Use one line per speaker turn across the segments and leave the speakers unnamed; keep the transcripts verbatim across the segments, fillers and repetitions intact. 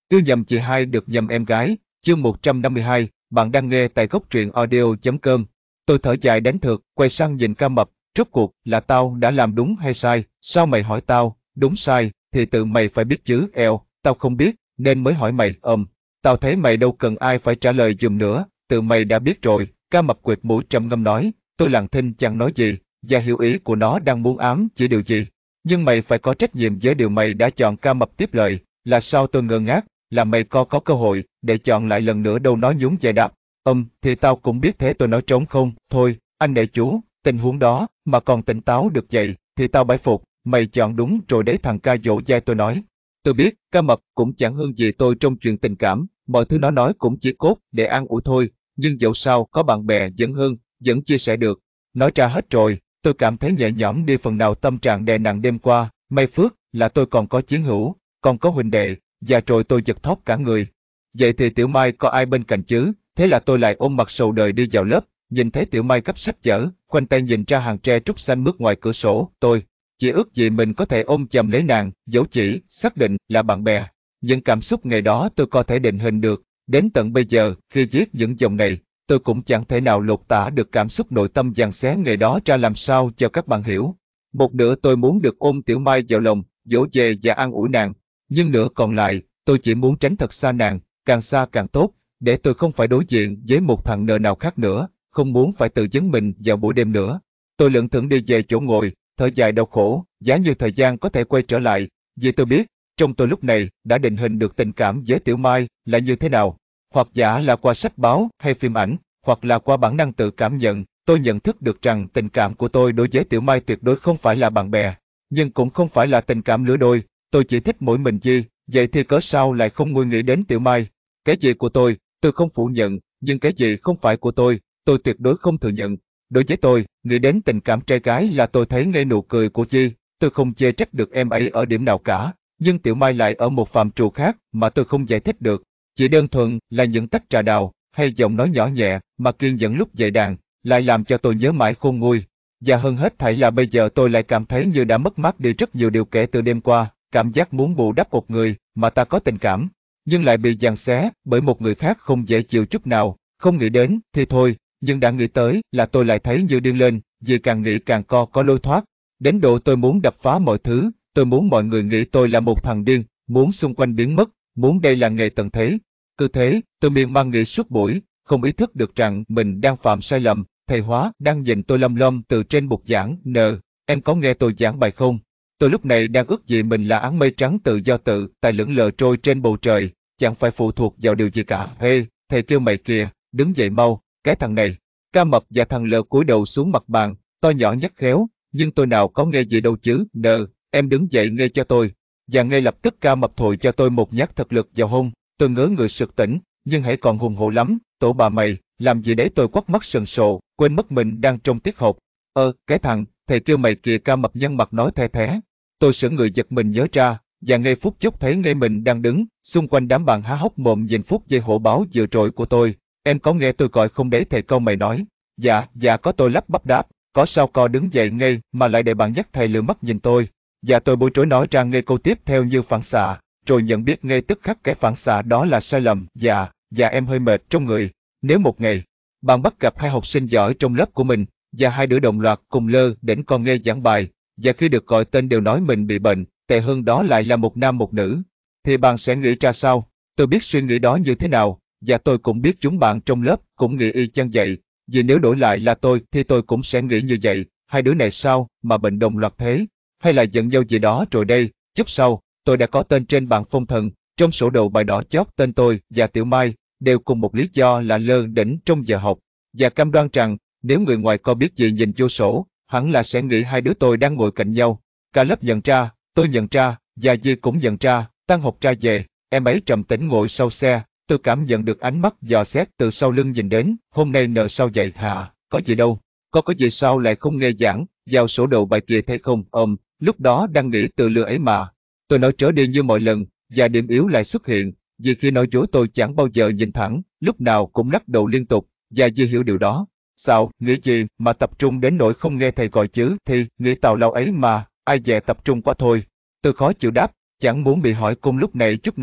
Yêu nhầm chị hai được nhầm em gái, chương một trăm năm mươi hai, bạn đang nghe tại góc truyện audio chấm com. Tôi thở dài đánh thượt, quay sang nhìn Ca Mập, rốt cuộc là tao đã làm đúng hay sai, sao mày hỏi tao, đúng sai, thì tự mày phải biết chứ, eo, tao không biết, nên mới hỏi mày, ừm, tao thấy mày đâu cần ai phải trả lời giùm nữa, tự mày đã biết rồi, Ca Mập quệt mũi trầm ngâm nói, tôi lặng thinh chẳng nói gì, và hiểu ý của nó đang muốn ám chỉ điều gì. Nhưng mày phải có trách nhiệm với điều mày đã chọn. Ca Mập tiếp lời, là sao? Tôi ngơ ngác, là mày có có cơ hội để chọn lại lần nữa đâu. Nó nhún vai đáp, ừm, thì tao cũng biết thế. Tôi nói trống không, thôi, anh nể chú, tình huống đó mà còn tỉnh táo được vậy, thì tao bái phục, mày chọn đúng rồi đấy. Thằng Ca dỗ dai tôi nói, tôi biết, Ca Mập cũng chẳng hơn gì tôi trong chuyện tình cảm, mọi thứ nó nói cũng chỉ cốt để an ủi thôi, nhưng dẫu sao có bạn bè vẫn hơn, vẫn chia sẻ được. Nói ra hết rồi, tôi cảm thấy nhẹ nhõm đi phần nào tâm trạng đè nặng đêm qua, may phước là tôi còn có Chiến Hữu, còn có huynh đệ, và rồi tôi giật thót cả người. Vậy thì Tiểu Mai có ai bên cạnh chứ? Thế là tôi lại ôm mặt sầu đời đi vào lớp, nhìn thấy Tiểu Mai gấp sách vở, khoanh tay nhìn ra hàng tre trúc xanh mướt ngoài cửa sổ. Tôi chỉ ước gì mình có thể ôm chầm lấy nàng, dẫu chỉ xác định là bạn bè. Những cảm xúc ngày đó tôi có thể định hình được, đến tận bây giờ khi viết những dòng này, tôi cũng chẳng thể nào lột tả được cảm xúc nội tâm giằng xé ngày đó ra làm sao cho các bạn hiểu. Một nửa tôi muốn được ôm Tiểu Mai vào lòng, dỗ về và an ủi nàng, nhưng nửa còn lại, tôi chỉ muốn tránh thật xa nàng, càng xa càng tốt, để tôi không phải đối diện với một thằng nợ nào khác nữa, không muốn phải tự vấn mình vào buổi đêm nữa. Tôi lững thững đi về chỗ ngồi, thở dài đau khổ, giá như thời gian có thể quay trở lại, vì tôi biết, trong tôi lúc này đã định hình được tình cảm với Tiểu Mai là như thế nào. Hoặc giả là qua sách báo hay phim ảnh, hoặc là qua bản năng tự cảm nhận, tôi nhận thức được rằng tình cảm của tôi đối với Tiểu Mai tuyệt đối không phải là bạn bè, nhưng cũng không phải là tình cảm lứa đôi. Tôi chỉ thích mỗi mình Di, vậy thì cớ sao lại không nguôi nghĩ đến Tiểu Mai? Cái gì của tôi, tôi không phủ nhận, nhưng cái gì không phải của tôi, tôi tuyệt đối không thừa nhận. Đối với tôi, nghĩ đến tình cảm trai gái là tôi thấy ngay nụ cười của Di, tôi không chê trách được em ấy ở điểm nào cả, nhưng Tiểu Mai lại ở một phạm trù khác mà tôi không giải thích được. Chỉ đơn thuần là những tách trà đào, hay giọng nói nhỏ nhẹ mà kiên nhẫn lúc dạy đàn, lại làm cho tôi nhớ mãi khôn nguôi. Và hơn hết thảy là bây giờ tôi lại cảm thấy như đã mất mát đi rất nhiều điều kể từ đêm qua, cảm giác muốn bù đắp một người mà ta có tình cảm, nhưng lại bị giằng xé bởi một người khác không dễ chịu chút nào. Không nghĩ đến thì thôi, nhưng đã nghĩ tới là tôi lại thấy như điên lên, vì càng nghĩ càng co có lối thoát. Đến độ tôi muốn đập phá mọi thứ, tôi muốn mọi người nghĩ tôi là một thằng điên, muốn xung quanh biến mất, muốn đây là nghề tận thế. Cứ thế, tôi miên man nghĩ suốt buổi, không ý thức được rằng mình đang phạm sai lầm. Thầy hóa đang nhìn tôi lăm lăm từ trên bục giảng. Nờ, em có nghe tôi giảng bài không? Tôi lúc này đang ước gì mình là áng mây trắng tự do tự tại lững lờ trôi trên bầu trời, chẳng phải phụ thuộc vào điều gì cả. Ê, thầy kêu mày kìa, đứng dậy mau, cái thằng này. Ca Mập và thằng Lờ cúi đầu xuống mặt bàn, to nhỏ nhắc khéo, nhưng tôi nào có nghe gì đâu chứ. Nờ, em đứng dậy nghe cho tôi. Và ngay lập tức Ca Mập thổi cho tôi một nhát thật lực vào hông. Tôi ngớ người sực tỉnh, nhưng hãy còn hùng hổ lắm. Tổ bà mày, làm gì đấy? Tôi quắt mắt sần sộ, quên mất mình đang trong tiết học. Ơ, cái thằng, thầy kêu mày kìa. Ca Mập nhăn mặt nói the thé. Tôi sững người giật mình nhớ ra, và ngay phút chốc thấy ngay mình đang đứng, xung quanh đám bạn há hốc mồm nhìn phút giây hổ báo vừa rồi của tôi. Em có nghe tôi gọi không đấy? Thầy câu mày nói. Dạ, dạ có. Tôi lắp bắp đáp. Có sao? Co đứng dậy ngay mà lại để bạn dắt? Thầy lừa mắt nhìn tôi. Và tôi bối rối nói ra ngay câu tiếp theo như phản xạ, rồi nhận biết ngay tức khắc cái phản xạ đó là sai lầm. Dạ, dạ em hơi mệt trong người. Nếu một ngày, bạn bắt gặp hai học sinh giỏi trong lớp của mình, và hai đứa đồng loạt cùng lơ đễnh con nghe giảng bài, và khi được gọi tên đều nói mình bị bệnh, tệ hơn đó lại là một nam một nữ, thì bạn sẽ nghĩ ra sao? Tôi biết suy nghĩ đó như thế nào, và tôi cũng biết chúng bạn trong lớp cũng nghĩ y chang vậy, vì nếu đổi lại là tôi thì tôi cũng sẽ nghĩ như vậy. Hai đứa này sao mà bệnh đồng loạt thế? Hay là giận nhau gì đó rồi đây? Chút sau, tôi đã có tên trên bảng phong thần, trong sổ đầu bài đỏ chót tên tôi và Tiểu Mai, đều cùng một lý do là lơ đễnh trong giờ học, và cam đoan rằng nếu người ngoài có biết gì nhìn vô sổ, hẳn là sẽ nghĩ hai đứa tôi đang ngồi cạnh nhau. Cả lớp nhận ra, tôi nhận ra, và Di cũng nhận ra. Tan học ra về, em ấy trầm tĩnh ngồi sau xe, tôi cảm nhận được ánh mắt dò xét từ sau lưng nhìn đến. Hôm nay nợ sao vậy hả? Có gì đâu. Có có gì sao lại không nghe giảng, vào sổ đầu bài kia thấy không? Ôm, lúc đó đang nghĩ từ lừa ấy mà. Tôi nói trở đi như mọi lần, và điểm yếu lại xuất hiện, vì khi nói dối tôi chẳng bao giờ nhìn thẳng, lúc nào cũng lắc đầu liên tục, và Di hiểu điều đó. Sao, nghĩ gì mà tập trung đến nỗi không nghe thầy gọi chứ? Thì, nghĩ tào lao ấy mà, ai dè tập trung quá thôi. Tôi khó chịu đáp, chẳng muốn bị hỏi cung lúc này chút nào,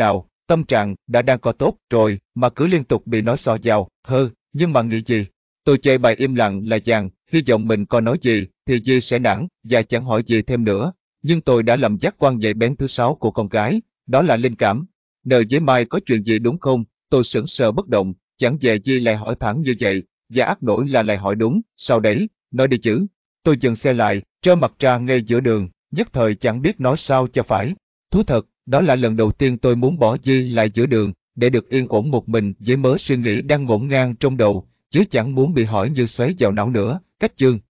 Tâm trạng đã đang có tốt rồi mà cứ liên tục bị nói xỏ vào, hơ, nhưng mà nghĩ gì? Tôi chơi bài im lặng là chàng, hy vọng mình có nói gì thì Di sẽ nản và chẳng hỏi gì thêm nữa. Nhưng tôi đã làm giác quan nhạy bén thứ sáu của con gái, đó là linh cảm. Nờ với Mai có chuyện gì đúng không? Tôi sững sờ bất động, chẳng dè Di lại hỏi thẳng như vậy, và ác nổi là lại hỏi đúng, sao đấy, nói đi chứ. Tôi dừng xe lại, trơ mặt ra ngay giữa đường, nhất thời chẳng biết nói sao cho phải. Thú thật, đó là lần đầu tiên tôi muốn bỏ Di lại giữa đường, để được yên ổn một mình với mớ suy nghĩ đang ngổn ngang trong đầu, chứ chẳng muốn bị hỏi như xoáy vào não nữa. Cách chương